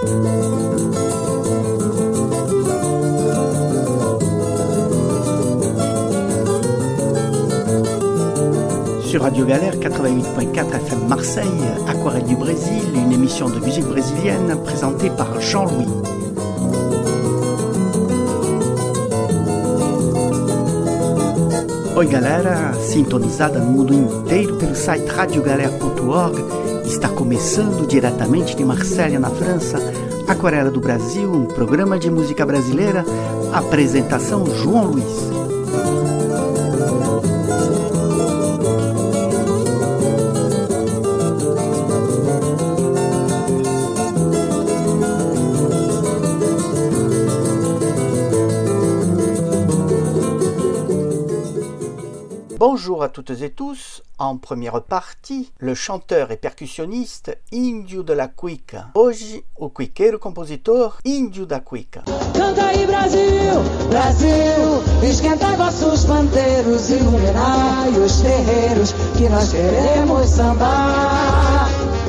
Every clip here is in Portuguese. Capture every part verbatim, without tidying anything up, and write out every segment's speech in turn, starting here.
Sur Radio Galère quatre-vingt-huit point quatre F M Marseille, Aquarelle du Brésil, une émission de musique brésilienne présentée par Jean-Louis. Oi galera, sintonizada no mundo inteiro pelo site radio galera ponto org, está começando diretamente de Marselha, na França, Aquarela do Brasil, um programa de música brasileira, apresentação João Luiz. Bonjour à toutes et tous. En première partie, le chanteur et percussionniste Índio de la Cuica. Hoje, o cuiqueiro compositor Índio da Cuica. Canta aí Brasil, Brasil, esquentai vossos pandeiros, iluminai os terreiros, que nós queremos sambar.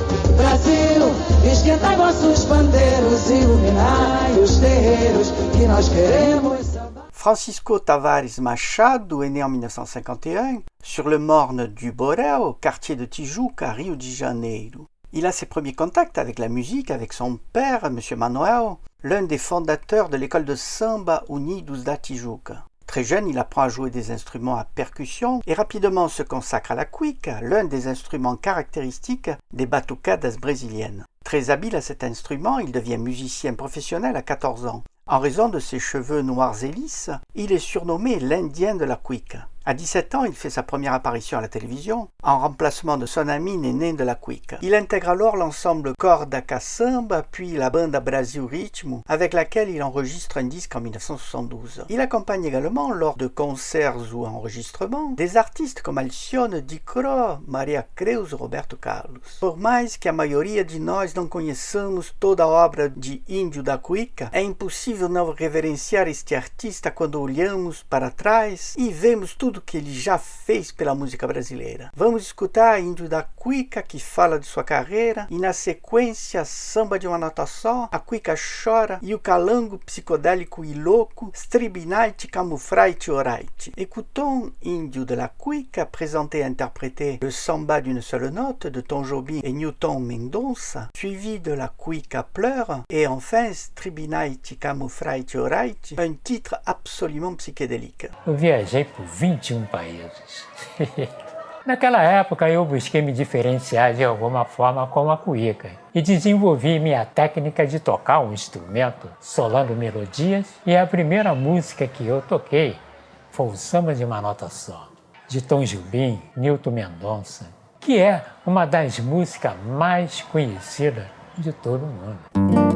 Brasil, esquentai vossos pandeiros, iluminai os terreiros, que nós queremos sambar. Francisco Tavares Machado est né en dix-neuf cent cinquante et un sur le morne du Borel, quartier de Tijuca, Rio de Janeiro. Il a ses premiers contacts avec la musique avec son père, M. Manuel, l'un des fondateurs de l'école de samba Unidos da Tijuca. Très jeune, il apprend à jouer des instruments à percussion et rapidement se consacre à la cuica, l'un des instruments caractéristiques des batucadas brésiliennes. Très habile à cet instrument, il devient musicien professionnel à quatorze ans. En raison de ses cheveux noirs et lisses, il est surnommé l'Indien de la Cuica. À dix-sept ans, il fait sa première apparition à la télévision, en remplacement de son ami Néné de la Cuica. Il intègre alors l'ensemble Corda Caçamba, puis la banda Brasil Ritmo, avec laquelle il enregistre un disque en dix-neuf cent soixante-douze. Il accompagne également, lors de concerts ou enregistrements, des artistes comme Alcione Dicro, Maria Creus, Roberto Carlos. Por mais que a maioria de nós não conheçamos toda a obra de Índio da Cuica, é impossível não reverenciar este artista quando olhamos para trás e vemos tudo que ele já fez pela música brasileira. Vamos escutar Índio da Cuica, que fala de sua carreira, e na sequência Samba de uma Nota Só, A Cuica Chora e o calango psicodélico e louco Stribinite Camufraite Oraite. Écoutons Índio de la Cuica présenter et interpréter le Samba d'une seule note de Tom Jobim et Newton Mendonça, suivi de La Cuica Pleure et enfin Stribinite Camufraite Oraite, un titre absolument psychédélique. Eu viajei por vinte e um países. Naquela época eu busquei me diferenciar de alguma forma com a cuíca e desenvolvi minha técnica de tocar um instrumento solando melodias, e a primeira música que eu toquei foi o Samba de uma Nota Só, de Tom Jobim, Newton Mendonça, que é uma das músicas mais conhecidas de todo mundo.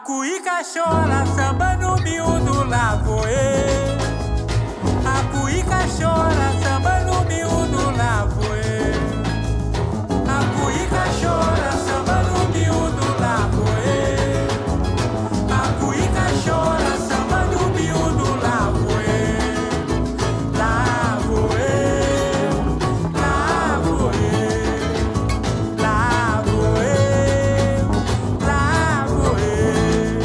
cuíca chora, samba no miúdo, lá vou eu. A cuíca chora, samba no miúdo, lá vou eu. A cuíca chora, samba no miúdo, lá vou eu. A cuíca chora, samba no miúdo, lá vou eu. Lá vou eu, lá vou eu, lá vou eu, lá vou eu.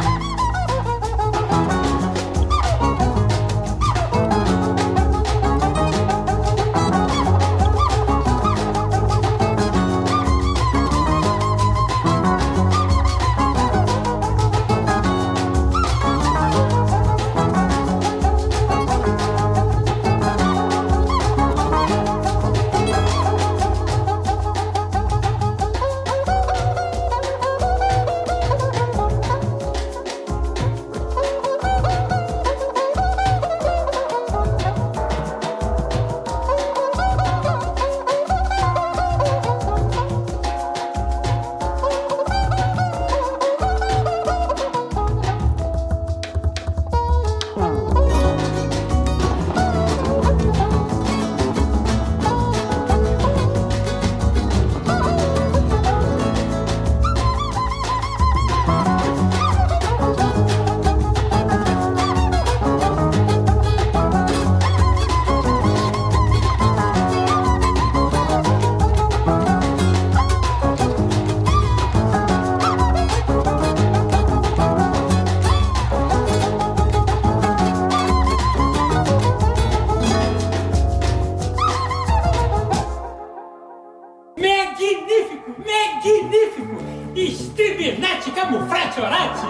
Magnífico! Magnífico! Exterminate camufrate!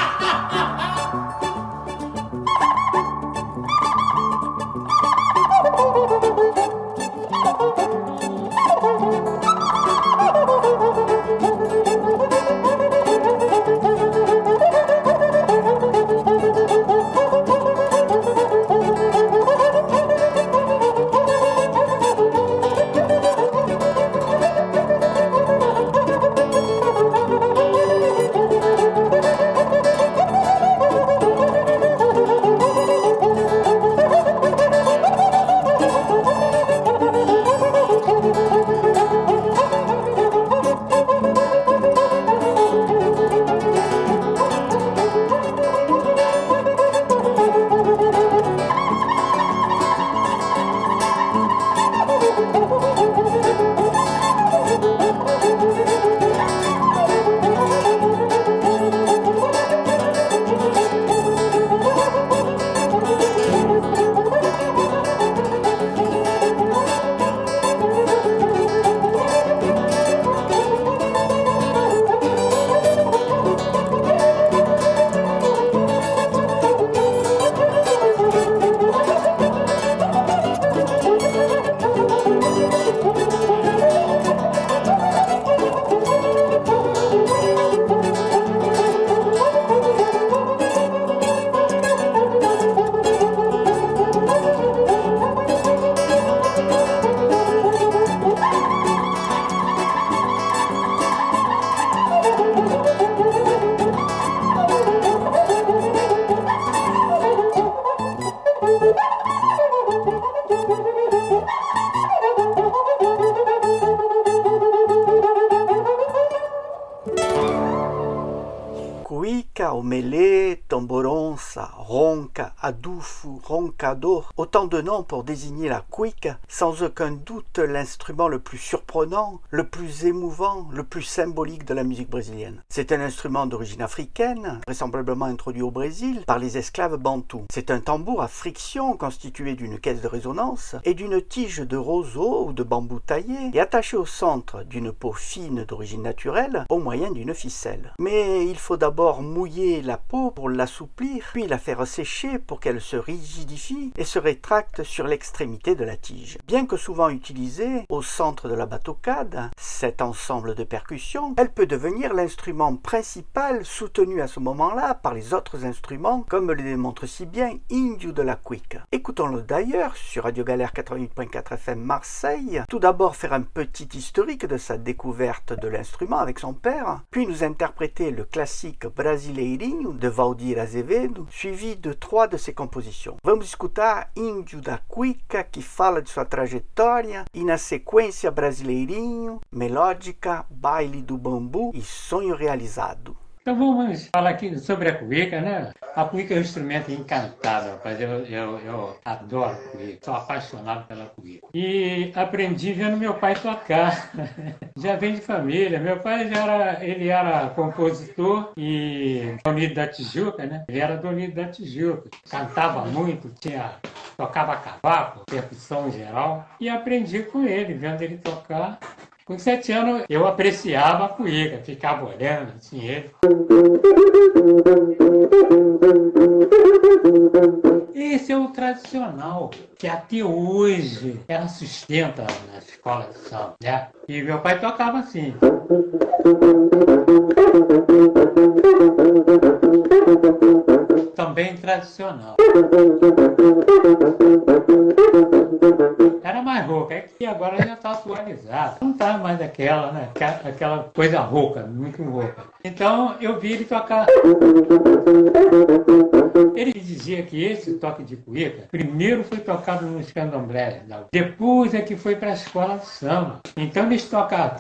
Cuíca, omelé, tomboronça, ronca, adufo, roncador, autant de noms pour désigner la cuíca, sans aucun doute l'instrument le plus surprenant, le plus émouvant, le plus symbolique de la musique brésilienne. C'est un instrument d'origine africaine, vraisemblablement introduit au Brésil par les esclaves bantous. C'est un tambour à friction constitué d'une caisse de résonance et d'une tige de roseau ou de bambou taillé et attaché au centre d'une peau fine d'origine naturelle au moyen d'une ficelle. Mais il faut d'abord mouiller la peau pour l'assouplir, puis la faire sécher pour qu'elle se rigidifie et se rétracte sur l'extrémité de la tige. Bien que souvent utilisée au centre de la batucada, cet ensemble de percussions, elle peut devenir l'instrument principal soutenu à ce moment-là par les autres instruments, comme le démontre si bien Índio de la Cuíca. Écoutons-le d'ailleurs sur Radio Galère quatre-vingt-huit point quatre F M Marseille, tout d'abord faire un petit historique de sa découverte de l'instrument avec son père, puis nous interpréter le classique Brasil Brasileirinho, de Valdir Azevedo, suivi de trois de ses composições. Vamos escutar Índio da Cuica, que fala de sua trajetória, e na sequência Brasileirinho, Melódica, Baile do Bambu e Sonho Realizado. Então vamos falar aqui sobre a cuíca, né? A cuíca é um instrumento encantado, rapaz. Eu, eu, eu adoro cuíca, sou apaixonado pela cuíca. E aprendi vendo meu pai tocar. Já vem de família. Meu pai já era, ele era compositor e do Unido da Tijuca, né? Ele era do Unido da Tijuca. Cantava muito, tinha, tocava cavaco, percussão em geral. E aprendi com ele, vendo ele tocar. Com sete anos eu apreciava a cuíca, ficava olhando assim ele. Esse é o tradicional, que até hoje ela sustenta na escola de samba, né? E meu pai tocava assim. Também tradicional. Era mais rouca, é que agora já está atualizado. Não está mais aquela, né? Aquela coisa rouca, muito rouca. Então eu vi ele tocar. Ele dizia que esse toque de cuíca primeiro foi tocado nos candomblés, depois é que foi para a escola de samba. Então eles tocavam,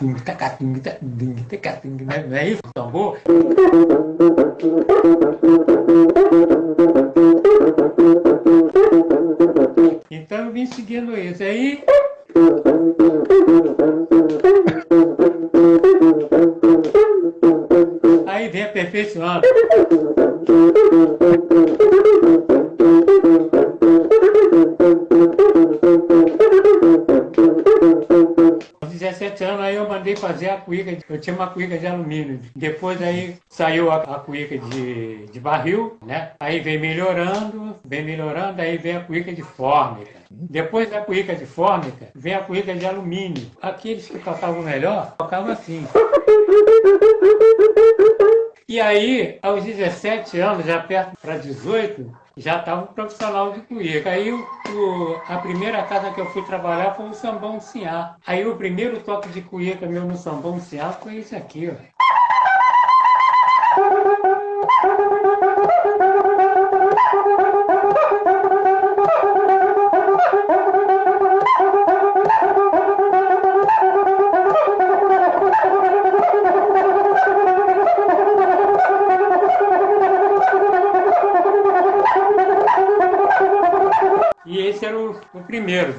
não é isso, o tambor? Então eu vim seguindo isso. Aí Aí vem aperfeiçoando. Com dezessete anos aí eu mandei fazer a cuíca, eu tinha uma cuíca de alumínio. Depois aí saiu a, a cuíca de, de barril, né? Aí vem melhorando, vem melhorando, aí vem a cuíca de fórmica. Depois da cuíca de fórmica, vem a cuíca de alumínio. Aqueles que tocavam melhor, tocavam assim. E aí, aos dezessete anos, já perto para dezoito, já estava um profissional de cuíca. Aí o, o, a primeira casa que eu fui trabalhar foi o Sambão de Sinhá. Aí o primeiro toque de cuíca meu no Sambão de Sinhá foi esse aqui, ó. E esse era o, o primeiro.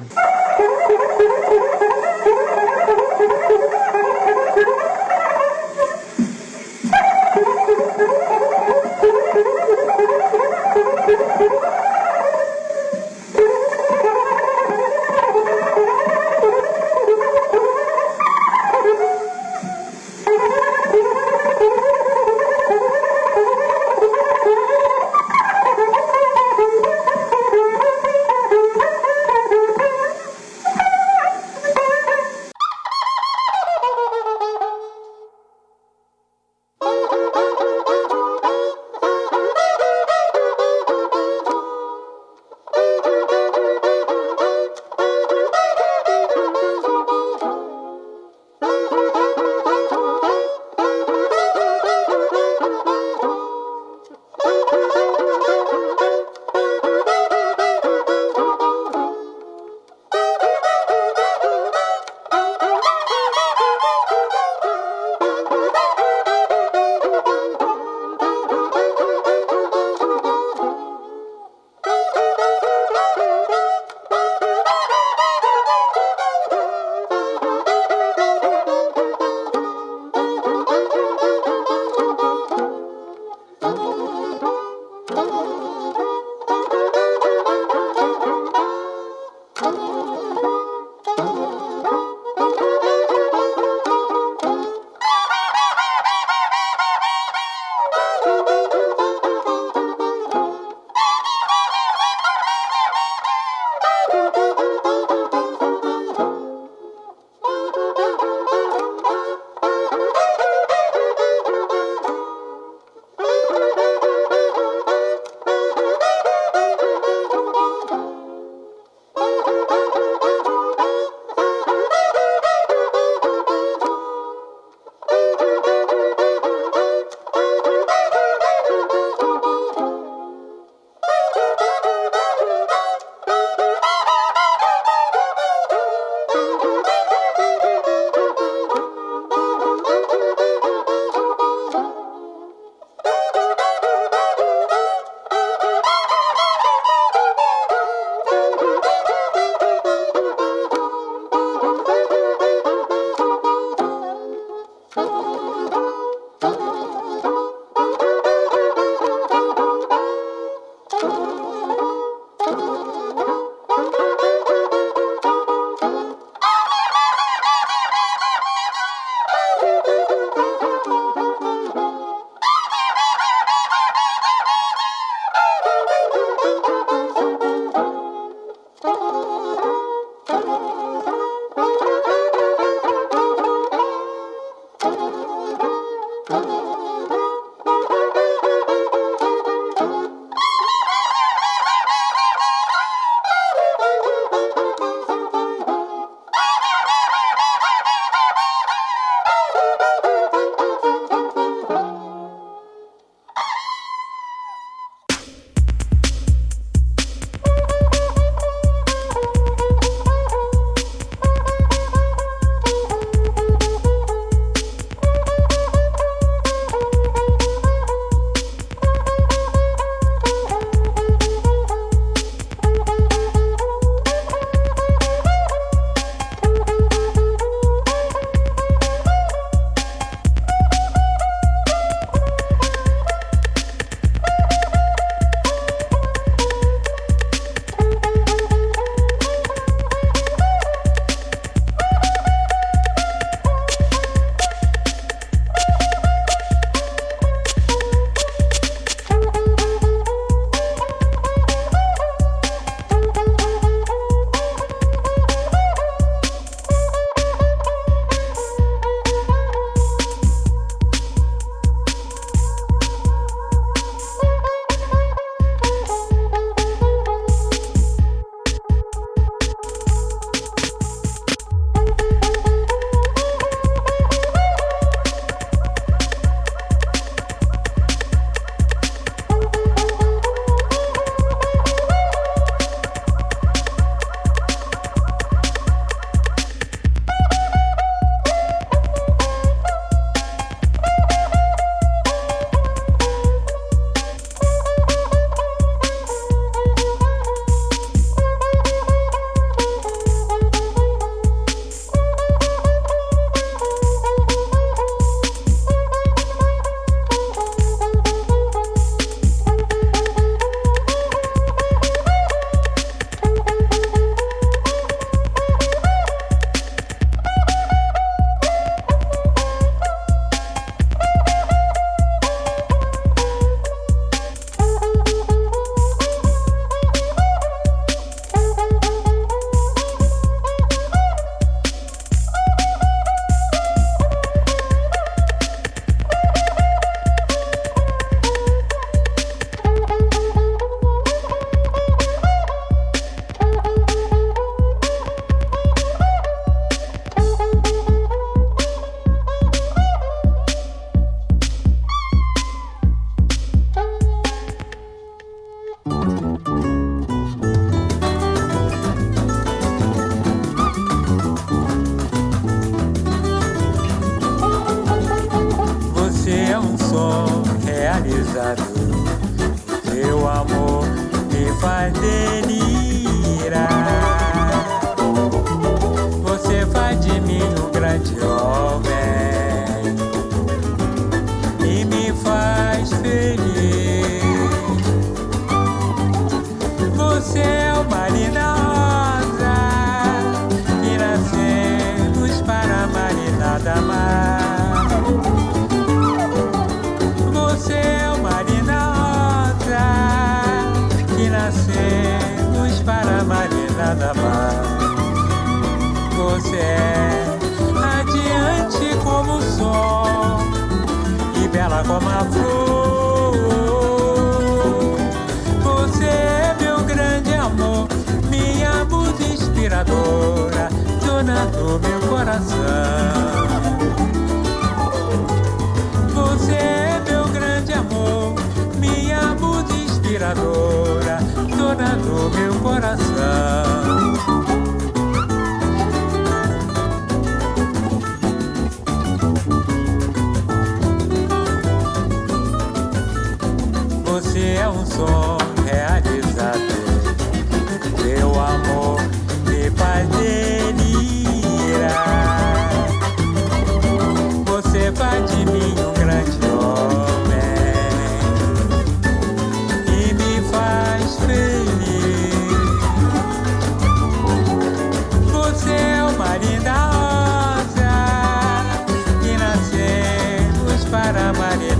Vai de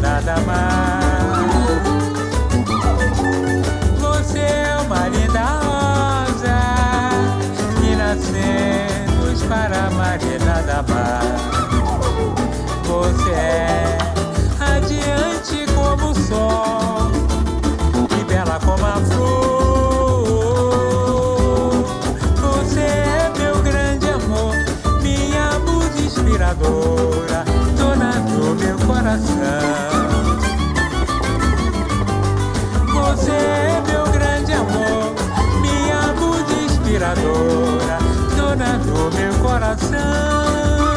nada mais. Você é uma linda rosa, que nascemos para amar e nada mais. Você é radiante como o sol e bela como a flor. Você é meu grande amor, minha musa inspiradora, dona do meu coração. Você é meu grande amor, minha musa inspiradora, dona do meu coração.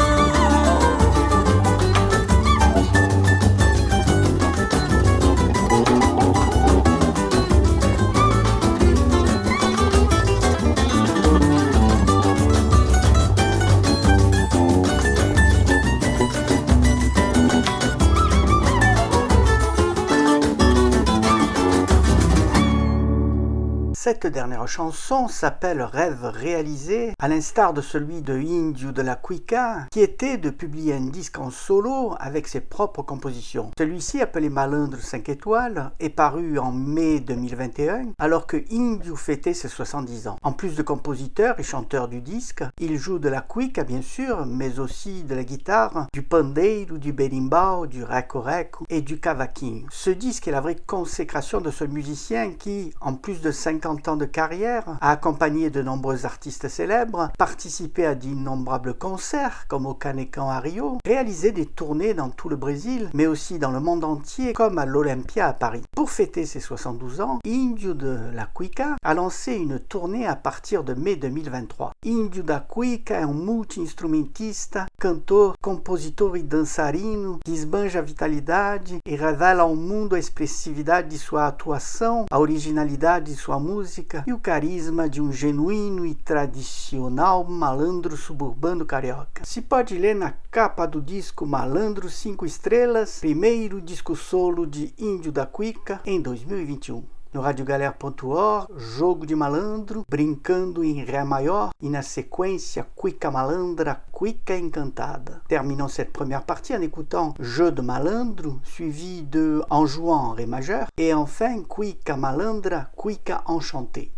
Cette dernière chanson s'appelle Rêve réalisé, à l'instar de celui de Índio de la Cuica, qui était de publier un disque en solo avec ses propres compositions. Celui-ci, appelé Malandro cinq étoiles, est paru en mai deux mille vingt et un, alors que Índio fêtait ses soixante-dix ans. En plus de compositeur et chanteur du disque, il joue de la cuica bien sûr, mais aussi de la guitare, du pandeiro, du berimbau, du reco-reco et du cavaquinho. Ce disque est la vraie consécration de ce musicien qui, en plus de cinquante ans de carrière, a accompagné de nombreux artistes célèbres, participé à d'innombrables concerts comme au Canecan à Rio, réalisé des tournées dans tout le Brésil, mais aussi dans le monde entier comme à l'Olympia à Paris. Pour fêter ses soixante-douze ans, Índio de la Cuica a lancé une tournée à partir de mai deux mille vingt-trois. Índio da Cuica é um multi-instrumentista, cantor, compositor e dançarino que esbanja a vitalidade e revela ao mundo a expressividade de sua atuação, a originalidade de sua música e o carisma de um genuíno e tradicional malandro suburbano carioca. Se pode ler na capa do disco Malandro cinco estrelas, primeiro disco solo de Índio da Cuica em dois mil e vinte e um. No radiogalera ponto org, Jogo de Malandro, brincando em Ré maior, e na sequência Cuica Malandra, Cuica Encantada. Terminons cette première partie en écoutant Jeu de Malandro, suivi de En jouant en Ré majeur, et enfin Cuica Malandra, Cuica Enchantée.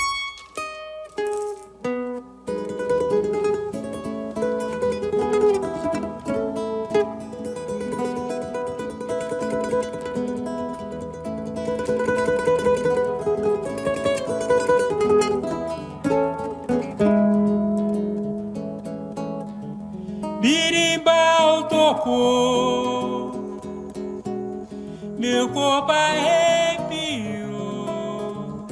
Birimbau tocou, meu corpo arrepiou.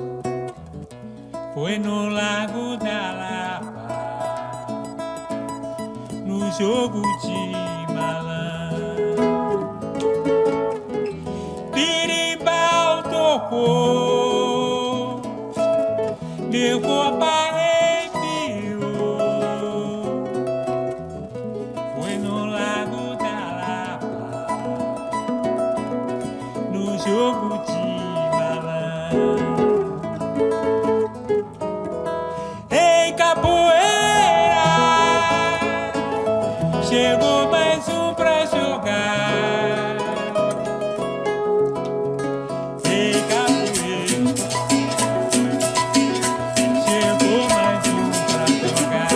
Foi no Lago da Lapa, no jogo de malandro. Birimbau tocou, meu corpo arrepiou. Jogo de malandro. Em capoeira chegou mais um pra jogar. Em capoeira chegou mais um pra jogar.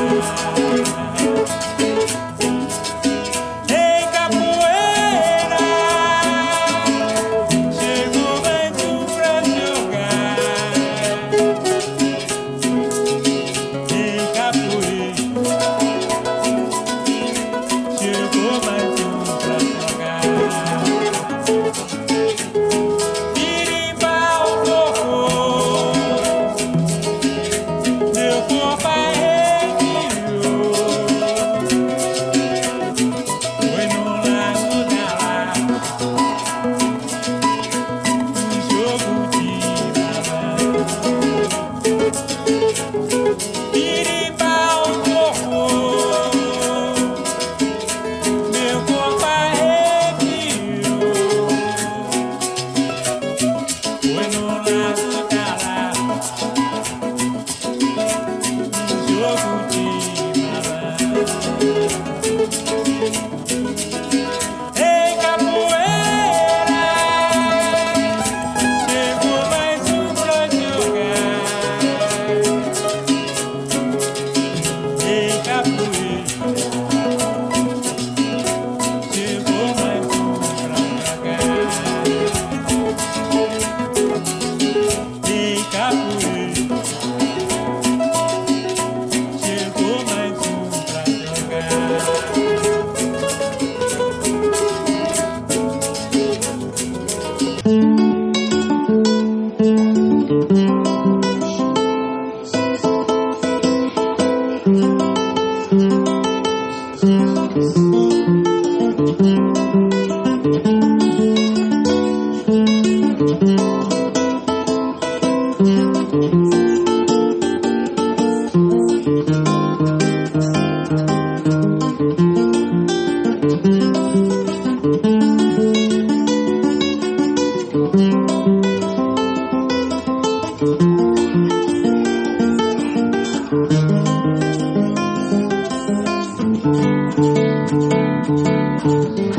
Em capoeira chegou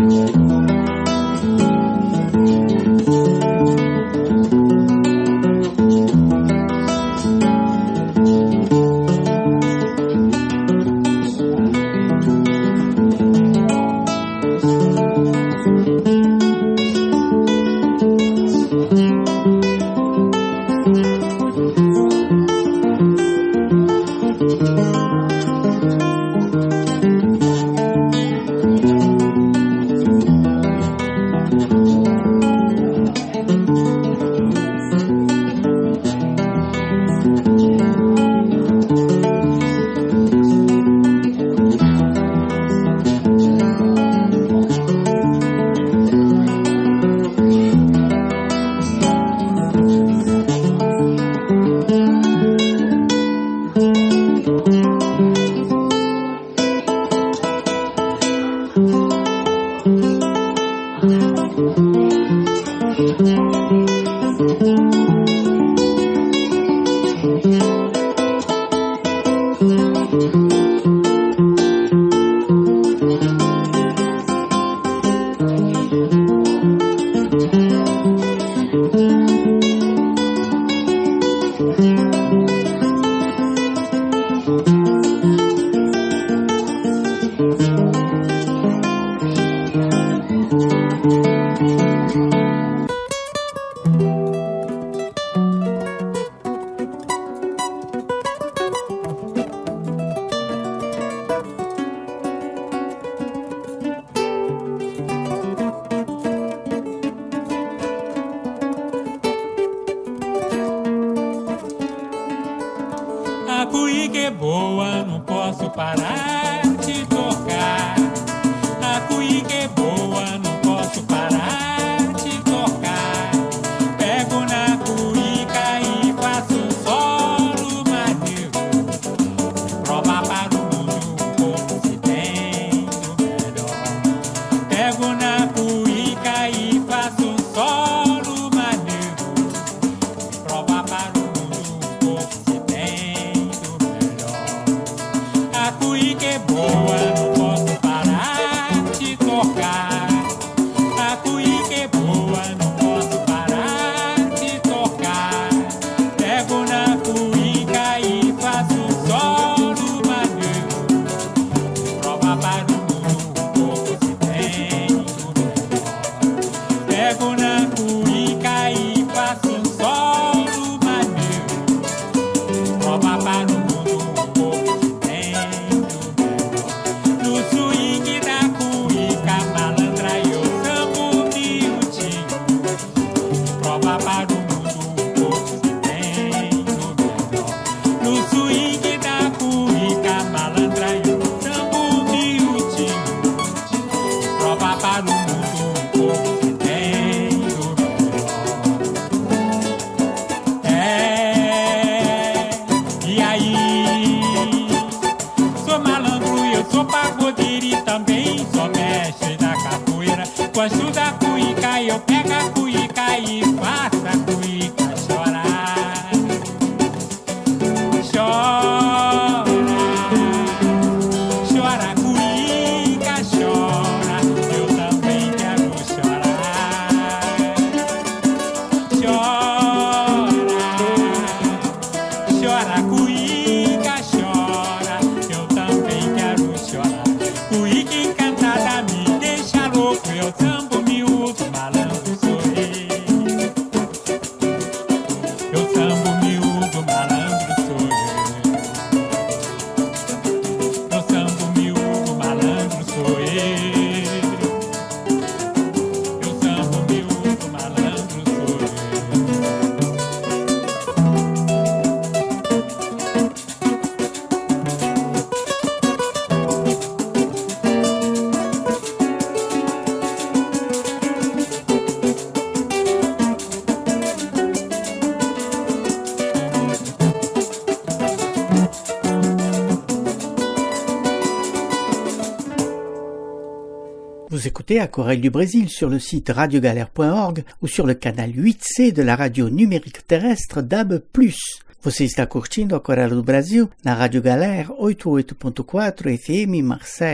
Vous écoutez Aquarelle du Brésil sur le site radio galère point org ou sur le canal huit C de la radio numérique terrestre D A B plus. Você está curtindo Aquarela do Brasil na Rádio Galera oitenta e oito ponto quatro F M Marsella.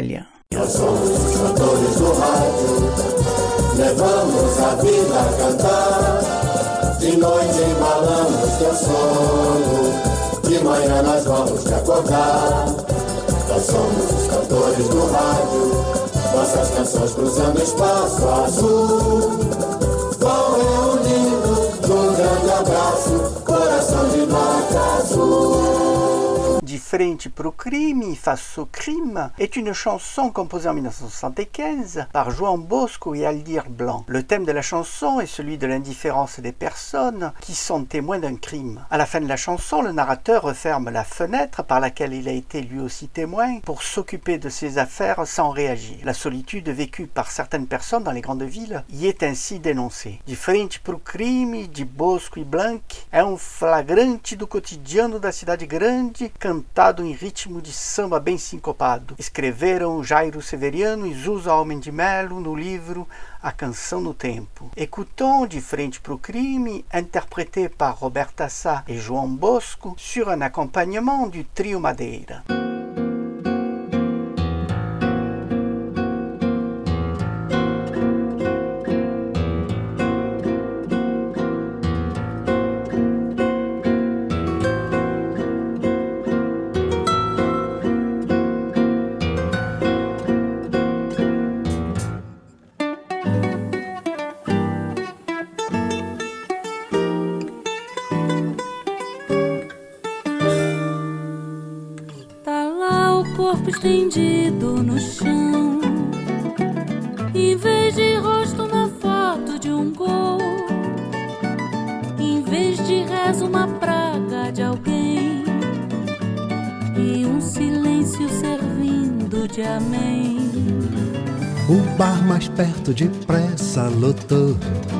Nós somos os cantores do rádio, levamos a vida a cantar. De noite embalamos teu sono, de manhã nós vamos te acordar. Nós somos os cantores do rádio, nossas canções cruzando espaço azul. Vão reunindo num grande abraço, coração de norte azul. De frente pro crime, face au crime, est une chanson composée en mille neuf cent soixante-quinze par João Bosco et Aldir Blanc. Le thème de la chanson est celui de l'indifférence des personnes qui sont témoins d'un crime. À la fin de la chanson, le narrateur referme la fenêtre par laquelle il a été lui aussi témoin pour s'occuper de ses affaires sans réagir. La solitude vécue par certaines personnes dans les grandes villes y est ainsi dénoncée. De frente pro crime, de Bosco e Blanc, é um flagrante do cotidiano da cidade grande, cantado em ritmo de samba bem sincopado. Escreveram Jairo Severiano e Zusa Homem de Melo no livro A Canção do Tempo. Écoutons De frente pro crime, interprété par Roberta Sá et João Bosco sur un accompagnement du trio Madeira. Estendido no chão, em vez de rosto uma foto de um gol, em vez de rezo uma praga de alguém e um silêncio servindo de amém. O bar mais perto depressa lotou,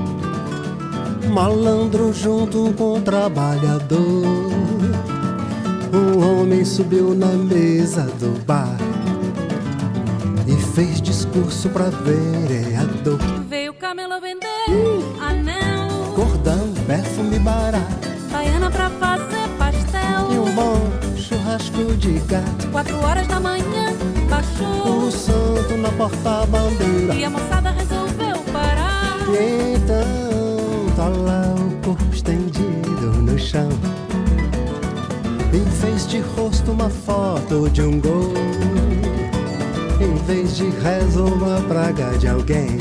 malandro junto com trabalhador. Um homem subiu na mesa do bar e fez discurso pra vereador. Veio camelo vender uh, anel, cordão, perfume barato, baiana pra fazer pastel e um bom churrasco de gato. Quatro horas da manhã baixou o santo na porta-bandeira e a moçada resolveu parar. E então tá lá o corpo estendido no chão, em vez de rosto uma foto de um gol, em vez de rezo uma praga de alguém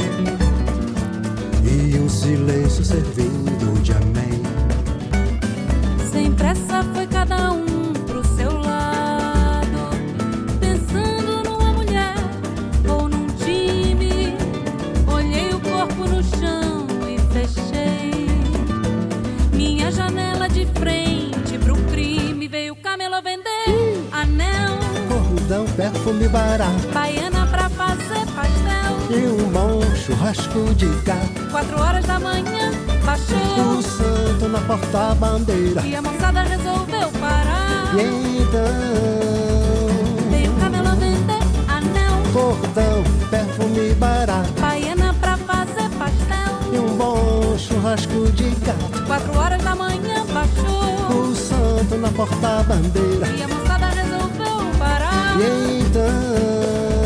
e um silêncio servindo de amém. Sem pressa foi cada um pro seu lado, pensando numa mulher ou num time. Olhei o corpo no chão e fechei minha janela de frente pro crime. Veio camelo vender uh, anel, cordão, perfume barato, baiana pra fazer pastel e um bom churrasco de gato. Quatro horas da manhã baixou o santo na porta-bandeira e a moçada resolveu parar. E então veio camelo vender anel, cordão, perfume barato, baiana pra fazer pastel e um bom churrasco de gato. Quatro horas da manhã baixou o santo na porta-bandeira e a moçada resolveu parar. E então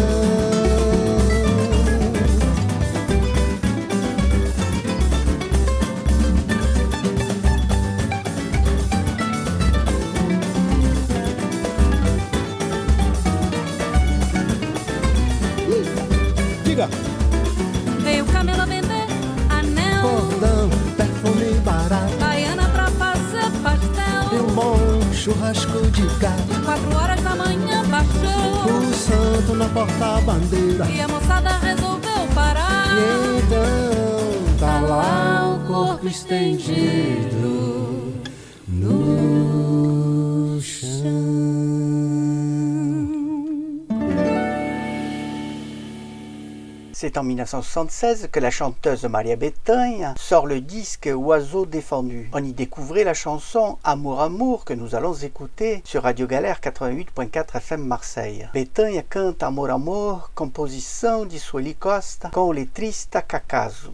diga. Veio camelo vender anel, cordão, perfume barato, baiana pra fazer pastel e um bom churrasco de gato. Quatro horas da manhã baixou o santo na porta-bandeira e a moçada resolveu parar. E então tá lá o corpo estendido no chão. C'est en mille neuf cent soixante-seize que la chanteuse Maria Bethânia sort le disque Oiseau défendu. On y découvrait la chanson Amour Amour que nous allons écouter sur Radio Galère quatre-vingt-huit virgule quatre F M Marseille. Bethânia canta Amor Amor, composição de Sueli Costa com o letrista Cacaso.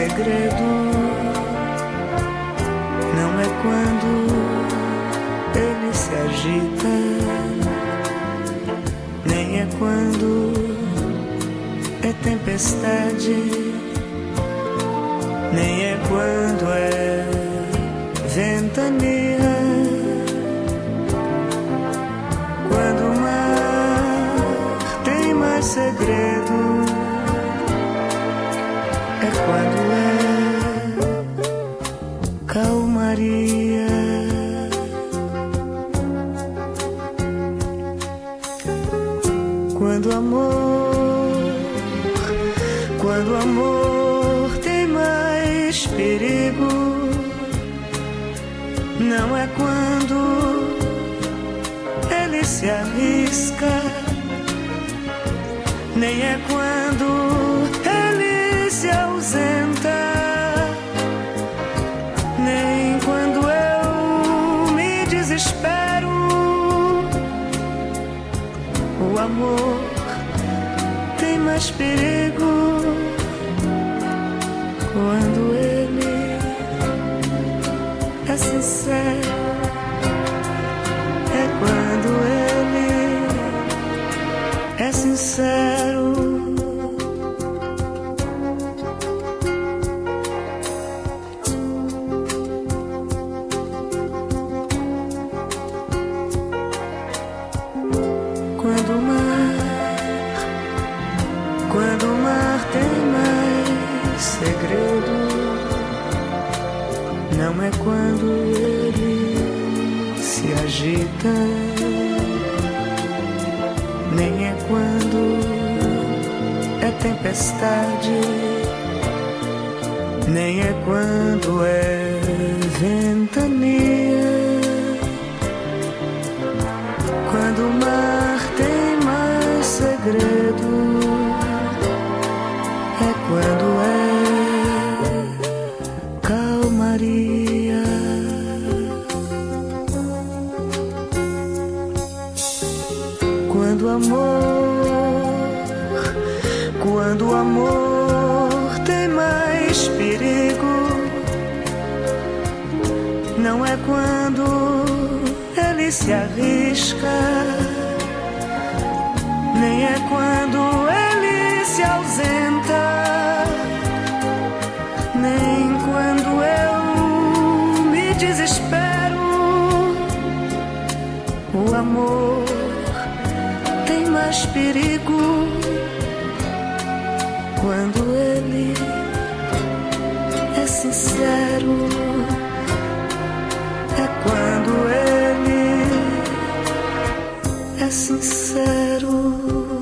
segredo não é quando ele se agita, nem é quando é tempestade, nem é quando é ventania. Quando o mar tem mais segredo, é quando é calmaria. Quando o amor, quando o amor tem mais perigo, não é quando ele se arrisca, nem é quando ele se ausenta, nem quando eu me desespero. O amor tem mais perigo quando ele é sincero. É quando ele é sincero. Quando o mar, quando o mar tem mais segredo, não é quando ele se agita, nem é quando é tempestade, nem é quando é ventania. Quando o mar tem mais segredo, é quando é calmaria. Quando o amor, quando o amor tem mais perigo, não é quando ele se arrisca, nem é quando ele se ausenta, nem quando eu me desespero. O amor tem mais perigo quando ele é sincero. É quando ele é sincero.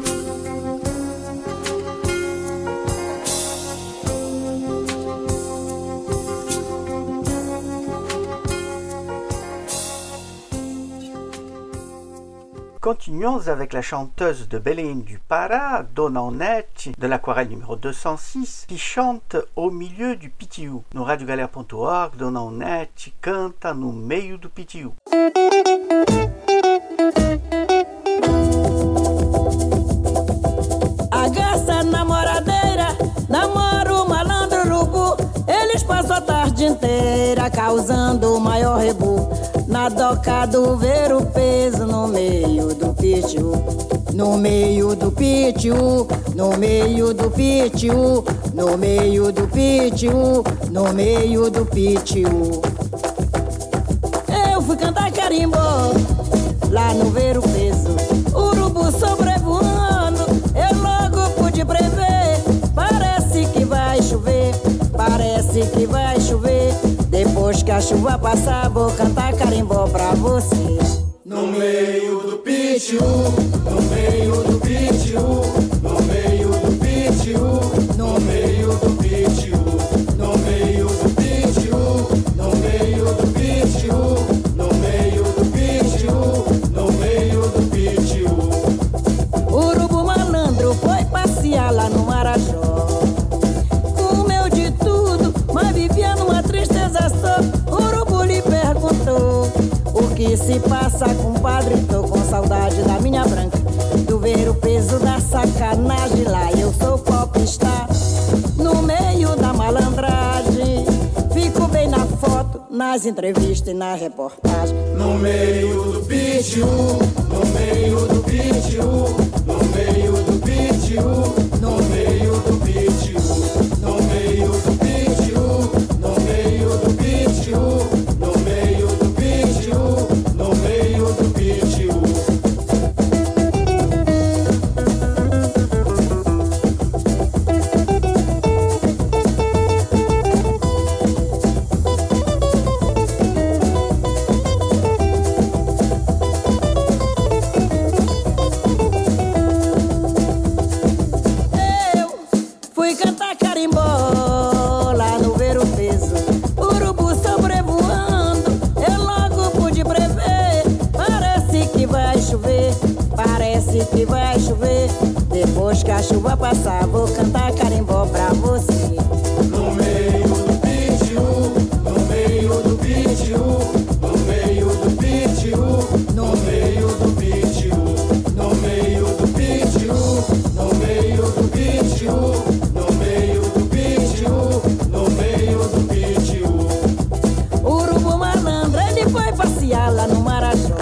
Continuons avec la chanteuse de Belém du Pará, Dona Onete, de l'aquarelle numéro deux cent six, qui chante au milieu du pitiú. No rádio galera ponto org, Dona Onete canta no meio do pitiú. A garça namoradeira namora o malandro urubu. Eles passam a tarde inteira causando o maior rebu. Na doca do ver o peso no meio do pitiú, no meio do pitiú, no meio do pitiú, no meio do pitiú, no meio do pitiú. Eu fui cantar carimbó lá no ver o peso, urubu sobrevoando, eu logo pude prever. Parece que vai chover, parece que vai chover. Depois que a chuva passar, vou cantar carimbó pra você. No meio do pitiú, no meio do pitiú, no meio do pitiú, no meio do pitiú, no meio do pitiú, no meio do pitiú, no meio do pitiú, no meio do pitiú. Urubu malandro foi passear lá no Marajó, comeu de tudo, mas vivia numa tristeza só. Urubu lhe perguntou: o que se passa, compadre? Tô com saudade da minha branca, do ver o peso da sacanagem lá. Eu sou popstar no meio da malandragem. nas entrevistas e na reportagem. No meio do pitiu, no meio do pitiu, no meio do pitiu, no meio do pitiu, no meio do pitiu, no meio do pitiu, no meio do pitiu, no meio do pitiu. Que vai chover, depois que a chuva passar, vou cantar carimbó pra você. No meio do pitiu, no meio do pitiu, no meio do pitiu, no meio do pitiu, no meio do pitiu, no meio do pitiu, no meio do pitiu, no meio do pitiu. O urubu malandro, ele foi passear lá no Marajó.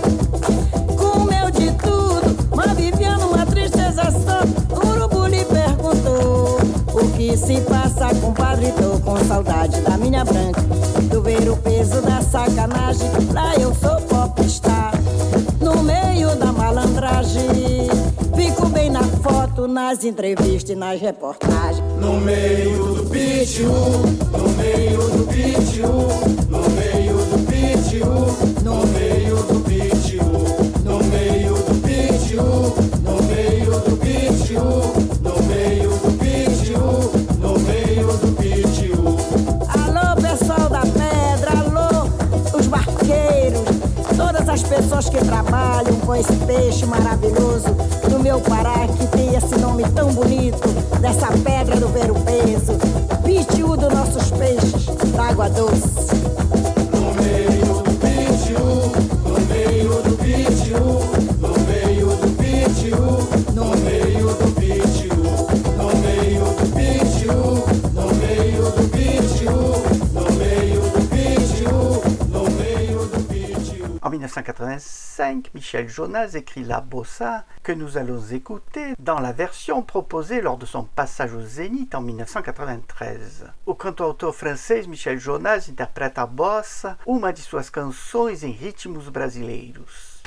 Comeu de tudo, mas vivia numa tristeza só. O urubu lhe perguntou: o que se passa, compadre? Tô com saudade da minha branca, do ver o peso da sacanagem. Lá eu sou popstar, no meio da malandragem. Fico bem na foto, nas entrevistas e nas reportagens. No meio do pitiu, no meio do pitiu, no meio do pitiu, no meio do pitiu, no meio do pitiu, no meio do pitiu, no meio do pitiu, no meio do pitiu. Alô, pessoal da pedra, alô, os barqueiros, todas as pessoas que trabalham com esse peixe maravilhoso do meu Pará, que tem esse nome tão bonito, dessa pedra do ver o peso, pitiu dos nossos peixes da água doce. No meio do pitiu, no meio do pitiu, no meio do pitiu, no meio do pitiu, no meio do pitiu, no meio do pitiu, no meio do pitiu, no meio do pitiu. En dix-neuf cent quatre-vingt-cinq, Michel Jonas écrit La Bossa, que nous allons écouter dans la version proposée lors de son passage au Zénith en dix-neuf cent quatre-vingt-treize. O cantautor francês Michel Jonas interpreta a bossa, uma de suas canções em ritmos brasileiros.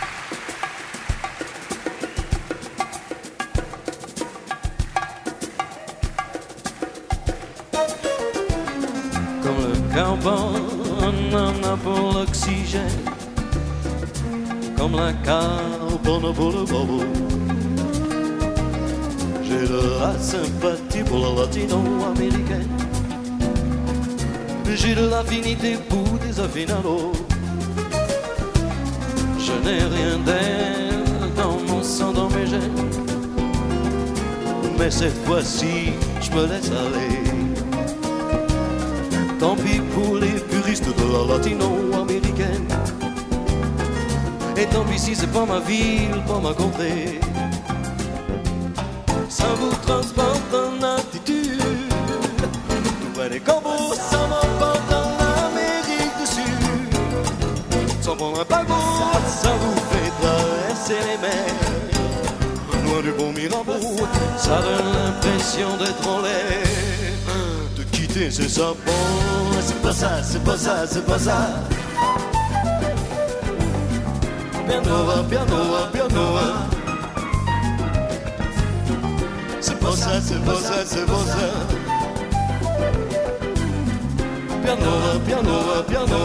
Comme le carbone pour l'oxygène, comme la carbone pour le bobo. J'ai de la sympathie pour la latino-américaine, j'ai de l'affinité pour des affinados. Je n'ai rien d'elle dans mon sang, dans mes gènes, mais cette fois-ci je me laisse aller. Tant pis pour les puristes de la latino-américaine, et tant pis si c'est pas ma ville, pas ma contrée. Ça vous transporte en altitude, tout près des corbeaux, ça m'emporte en Amérique du Sud. Sans prendre un paquebot, ça vous fait traverser les mers, loin du beau Mirabeau, ça donne l'impression d'être en l'air. De quitter c'est ça, bon, c'est pas ça, c'est pas ça, c'est pas ça. Piano, piano, piano. C'est pas ça, c'est pas ça, c'est pas ça. Piano, piano, piano.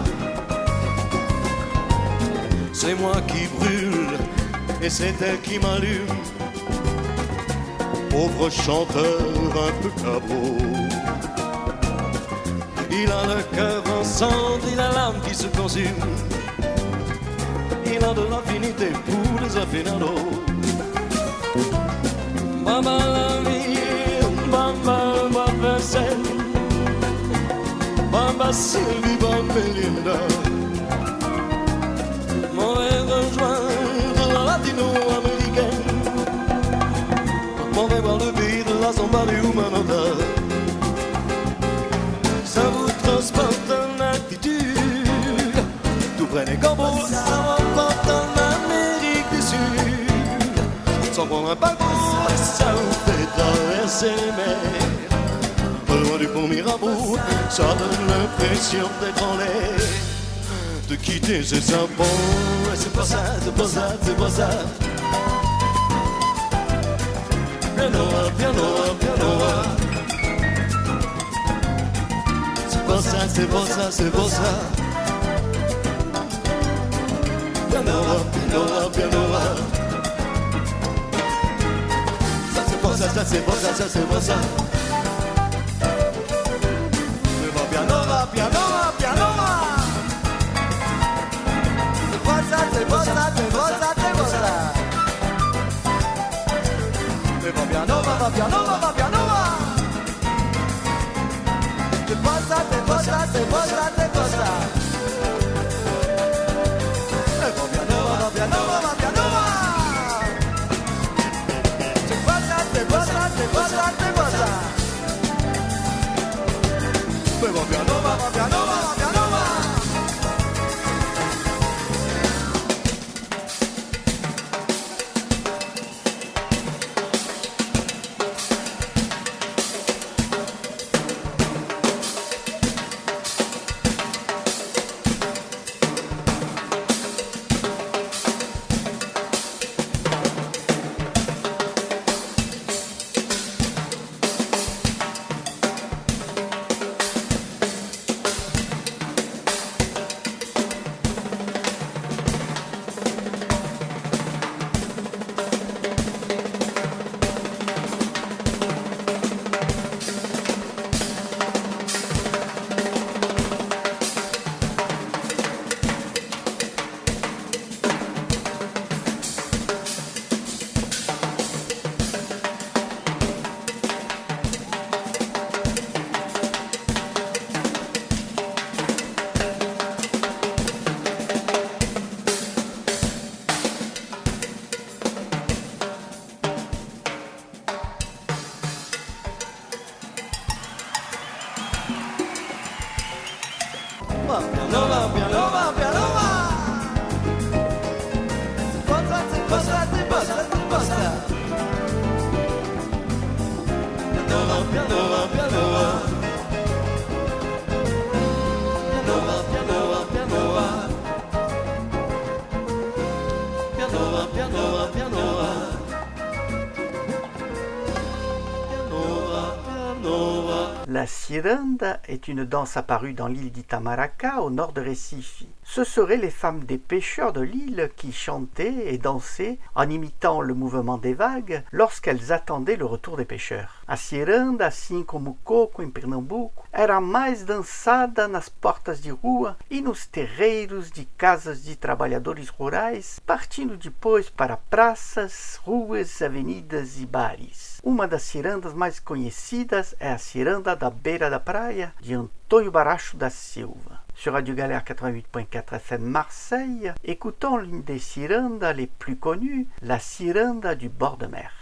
C'est moi qui brûle et c'est elle qui m'allume. Pauvre chanteur un peu cabot. Il a le cœur en cendre, il a l'âme qui se consume. Il a de l'affinité pour les affinados. Bamba la vie, bamba bamba Vincent, bamba Sylvie, bamba Belinda. Mauvais rejoindre la latino-américaine, mauvais voir le pays de la samba du Humanota. Ça vous transporte en altitude, sans prendre un paquebot, ça vous fait traverser les mers. Loin du pont Mirabeau, ça donne l'impression d'être en l'air. De quitter ce sapon, c'est pas ça, c'est pas ça, c'est pas ça. Piano, piano, piano. C'est pas ça, c'est pas ça, c'est pas ça. Piano, piano, piano. Ça c'est pas ça, ça c'est pas ça, ça c'est pas ça. Mais va piano, va piano, va piano. C'est pas ça, c'est pas ça, c'est pas ça, c'est pas ça. Mais va piano, va, va piano, va, va piano, va. C'est pas ça, c'est pas ça, c'est pas ça, c'est pas ça. Mais va piano, va, va piano, va, va piano, va. C'est pas ça, c'est pas ça, c'est pas ça, c'est pas ça. Mais va piano, va, va piano, va, va piano, va. La ciranda est une danse apparue dans l'île d'Itamaracá, au nord de Recife. Ce seraient les femmes des pêcheurs de l'île qui chantaient et dansaient en imitant le mouvement des vagues lorsqu'elles attendaient le retour des pêcheurs. A ciranda, assim como o coco em Pernambuco, era mais dançada nas portas de rua e nos terreiros de casas de trabalhadores rurais, partindo depois para praças, ruas, avenidas e bares. Uma das cirandas mais conhecidas é a ciranda da beira da praia, de Antônio Baracho da Silva. Sur Radio Galère quatre-vingt-huit point quatre F M Marseille, écoutons l'une des cirandas les plus connues, la ciranda du bord de mer.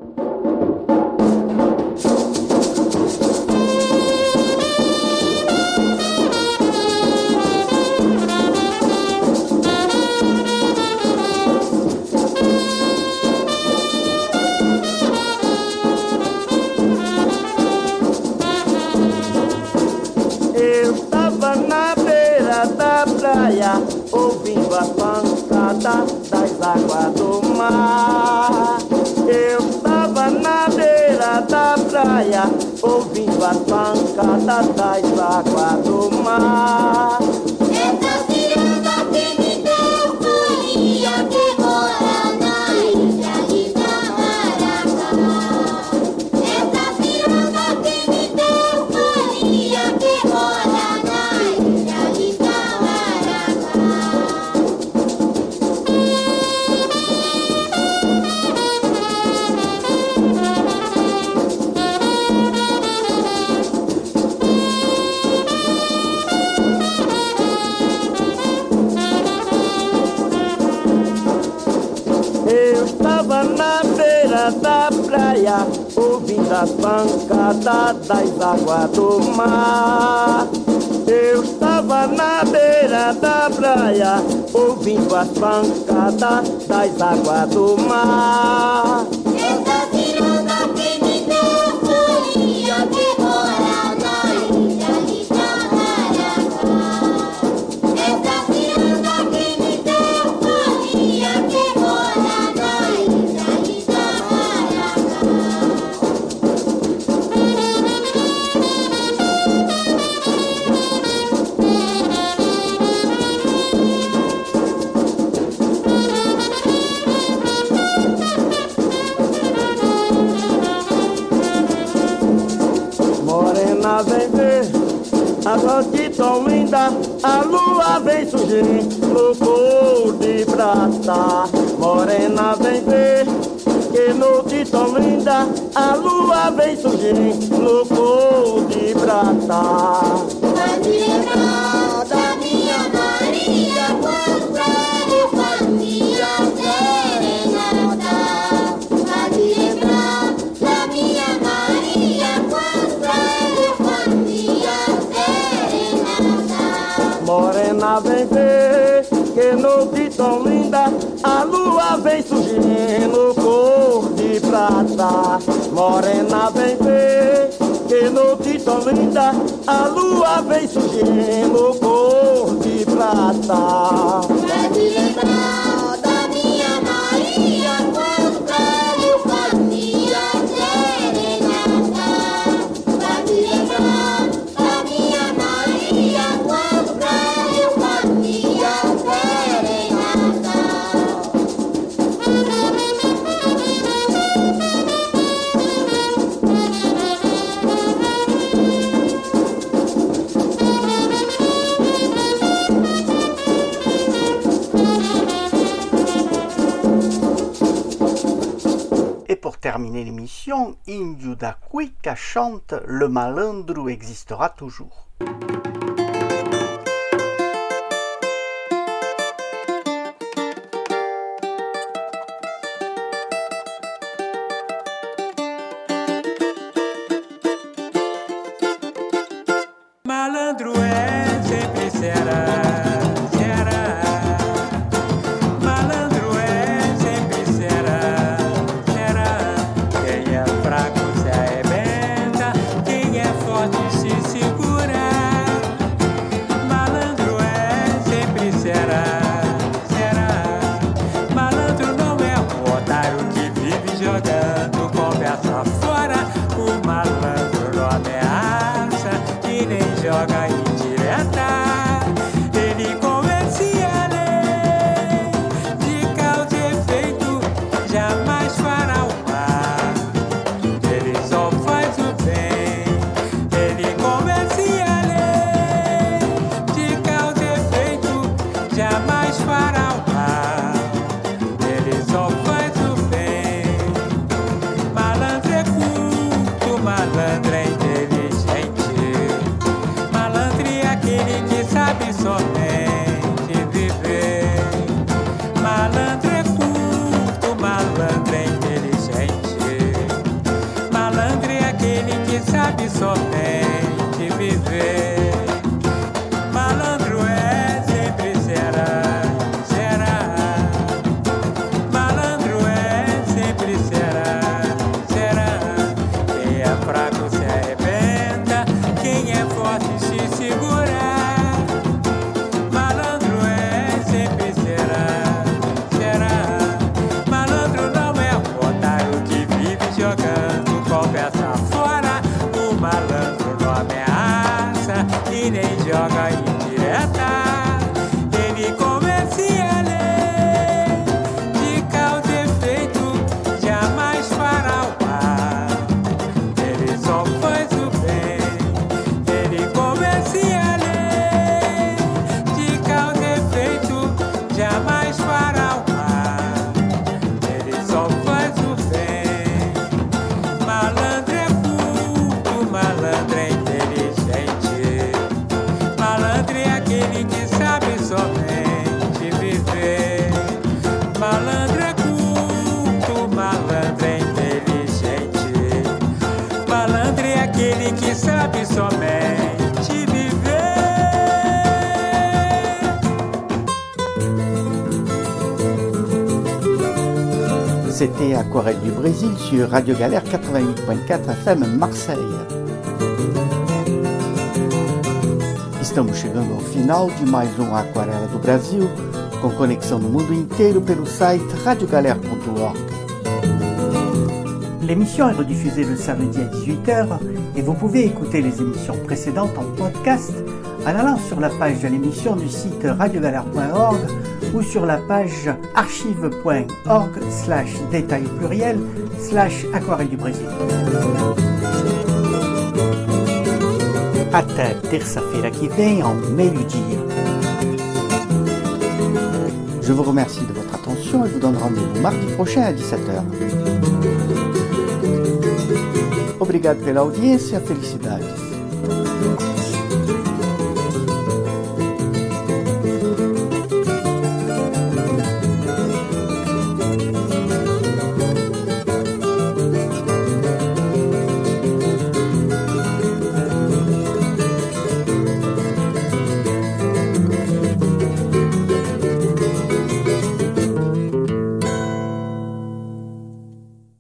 Ouvindo a pancada das águas do mar. Eu estava na beira da praia, ouvindo a pancada das águas do mar. Essa ciranda que me deu folia, que mora na ilha de Itamaracá. Essa ciranda que me deu folia, que mora na ilha de Itamaracá. Na beira da praia, ouvindo as pancadas das águas do mar. Eu estava na beira da praia, ouvindo as pancadas das águas do mar. Essa ciranda que me deu folia, que mora na ilha de Itamaracá. Essa ciranda que me deu folia, que mora na ilha de Itamaracá. Morena vem ver, a noite tão linda, a lua vem surgindo no cor de prata. Morena vem ver, que noite tão linda, a lua vem surgindo no cor de prata. Vai me lembrar da minha Maria, quando pra eu fazia serenata. Vai me lembrar da minha Maria, quando pra eu fazia serenata. Morena vem ver, que noite tão linda, a lua vem surgindo cor de prata. Morena vem ver, que noite tão linda, a lua vem surgindo cor de prata. Vai me lembrar da minha Maria, quando pra eu fazia serenata. Vai me lembrar da minha Maria, quando pra eu fazia serenata. Et pour terminer l'émission, Índio da Cuica chante Le malandro existera toujours. Malandro é, sempre será, será. Malandro é, sempre será, será. Quem é fraco se arrebenta, quem é forte se segura. Malandro é, sempre será, será. Malandro não é um otário que vive jogando conversa fora. O malandro não ameaça e nem joga indireta. Ele conhece a lei de causa e efeito, jamais fará o mal. Ele só faz o bem. Ele conhece a lei de causa e efeito, jamais fará o mal. Ele só faz o bem. Malandro é culto, malandro é inteligente. Malandro é aquele que sabe somente viver. Malandro é culto, malandro é inteligente. Malandro é aquele que sabe somente viver. Malandro é, sempre será, será. Malandro é, sempre será, será. Quem é fraco se arrebenta, quem é forte se segura. Malandro é, sempre será, será. Malandro não é um otário que vive jogando conversa fora. O malandro não ameaça e nem joga indireta. Ele conhece a lei de causa e efeito, jamais fará o mal. Ele só faz o bem. Ele conhece a lei de causa e efeito, jamais fará o mal. Ele só faz o bem. Malandro é culto, malandro é inteligente. Malandro é aquele que sabe somente viver. Malandro é culto, malandro é inteligente. Malandro é aquele que sabe somente viver. C'était Aquarelle du Brésil sur Radio Galère quatre-vingt-huit point quatre F M Marseille. Estamos chegando ao final de mais um Aquarela do Brasil, com conexão no mundo inteiro pelo site radio galère point org. L'émission est rediffusée le samedi à dix-huit heures et vous pouvez écouter les émissions précédentes en podcast en allant sur la page de l'émission du site radio galère point org ou sur la page archive point org slash détail pluriel slash aquarelle du Brésil. Até terça-feira que vem, ao meio-dia. Je vous remercie de votre attention et vous donne rendez-vous mardi prochain à dix-sept heures. Obrigado pela audiência, felicidades.